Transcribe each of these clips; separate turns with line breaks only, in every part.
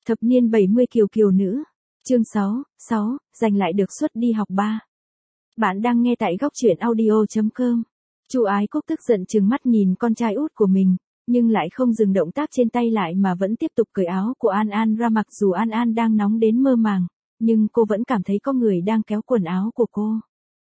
Thập niên 70 kiều kiều nữ. Chương 6, giành lại được suất đi học 3. Bạn đang nghe tại góc truyện audio.com. Chu Ái Cúc tức giận trừng mắt nhìn con trai út của mình, nhưng lại không dừng động tác trên tay lại mà vẫn tiếp tục cởi áo của An An ra, mặc dù An An đang nóng đến mơ màng, nhưng cô vẫn cảm thấy có người đang kéo quần áo của cô.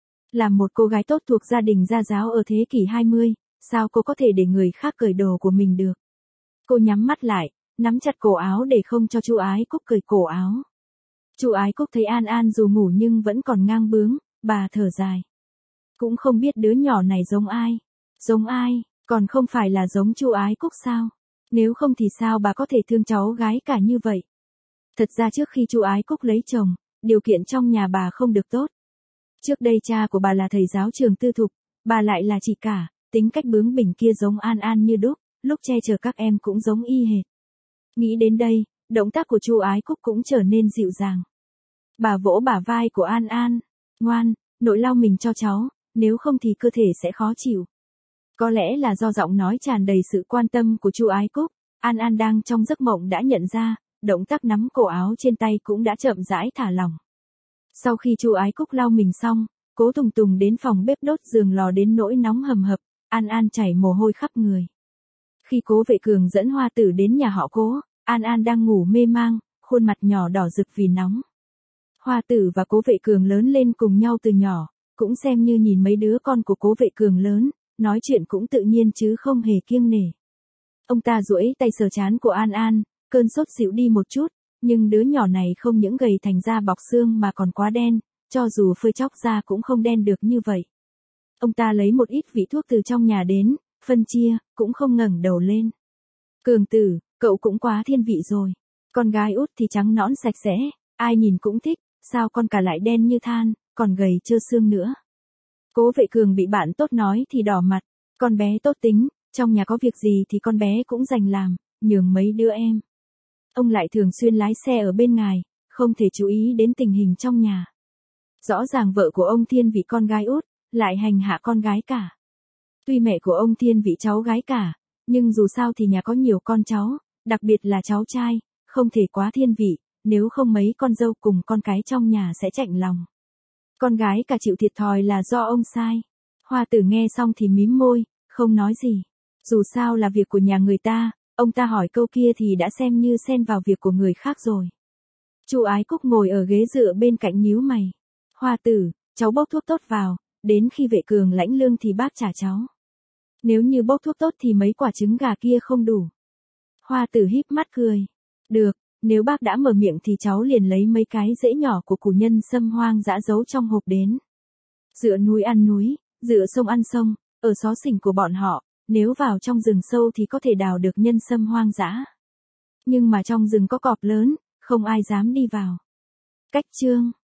Là một cô gái tốt thuộc gia đình gia giáo ở thế kỷ 20, sao cô có thể để người khác cởi đồ của mình được? Cô nhắm mắt lại, nắm chặt cổ áo để không cho Chu Ái Cúc cởi cổ áo. Chu Ái Cúc thấy An An dù ngủ nhưng vẫn còn ngang bướng, bà thở dài. Cũng không biết đứa nhỏ này giống ai. Giống ai, còn không phải là giống Chu Ái Cúc sao? Nếu không thì sao bà có thể thương cháu gái cả như vậy? Thật ra trước khi Chu Ái Cúc lấy chồng, điều kiện trong nhà bà không được tốt. Trước đây cha của bà là thầy giáo trường tư thục, bà lại là chị cả, tính cách bướng bỉnh kia giống An An như đúc, lúc che chở các em cũng giống y hệt. Nghĩ đến đây, động tác của Chu Ái Cúc cũng trở nên dịu dàng. Bà vỗ bả vai của An An, ngoan, nội lau mình cho cháu, nếu không thì cơ thể sẽ khó chịu. Có lẽ là do giọng nói tràn đầy sự quan tâm của Chu Ái Cúc, An An đang trong giấc mộng đã nhận ra, động tác nắm cổ áo trên tay cũng đã chậm rãi thả lỏng. Sau khi Chu Ái Cúc lau mình xong, Cố Tùng Tùng đến phòng bếp đốt giường lò đến nỗi nóng hầm hập, An An chảy mồ hôi khắp người. Khi Cố Vệ Cường dẫn Hoa Tử đến nhà họ Cố, An An đang ngủ mê mang, khuôn mặt nhỏ đỏ rực vì nóng. Hoa Tử và Cố Vệ Cường lớn lên cùng nhau từ nhỏ, cũng xem như nhìn mấy đứa con của Cố Vệ Cường lớn, nói chuyện cũng tự nhiên chứ không hề kiêng nể. Ông ta duỗi tay sờ trán của An An, cơn sốt dịu đi một chút, nhưng đứa nhỏ này không những gầy thành da bọc xương mà còn quá đen, cho dù phơi chóc ra cũng không đen được như vậy. Ông ta lấy một ít vị thuốc từ trong nhà đến, phân chia, cũng không ngẩng đầu lên. Cường tử, cậu cũng quá thiên vị rồi. Con gái út thì trắng nõn sạch sẽ, ai nhìn cũng thích, sao con cả lại đen như than, còn gầy trơ xương nữa. Cố Vệ Cường bị bạn tốt nói thì đỏ mặt, con bé tốt tính, trong nhà có việc gì thì con bé cũng dành làm, nhường mấy đứa em. Ông lại thường xuyên lái xe ở bên ngoài, không thể chú ý đến tình hình trong nhà. Rõ ràng vợ của ông thiên vị con gái út, lại hành hạ con gái cả. Tuy mẹ của ông thiên vị cháu gái cả, nhưng dù sao thì nhà có nhiều con cháu, đặc biệt là cháu trai, không thể quá thiên vị, nếu không mấy con dâu cùng con cái trong nhà sẽ chạnh lòng. Con gái cả chịu thiệt thòi là do ông sai. Hoa Tử nghe xong thì mím môi, không nói gì. Dù sao là việc của nhà người ta, ông ta hỏi câu kia thì đã xem như xen vào việc của người khác rồi. Chu Ái Cúc ngồi ở ghế dựa bên cạnh nhíu mày. Hoa Tử, cháu bốc thuốc tốt vào, đến khi Vệ Cường lãnh lương thì bác trả cháu. Nếu như bốc thuốc tốt thì mấy quả trứng gà kia không đủ. Hoa Tử híp mắt cười. Được, nếu bác đã mở miệng thì cháu liền lấy mấy cái rễ nhỏ của củ nhân sâm hoang dã giấu trong hộp đến. Dựa núi ăn núi, dựa sông ăn sông, ở xó xỉnh của bọn họ, nếu vào trong rừng sâu thì có thể đào được nhân sâm hoang dã. Nhưng mà trong rừng có cọp lớn, không ai dám đi vào. Cách chương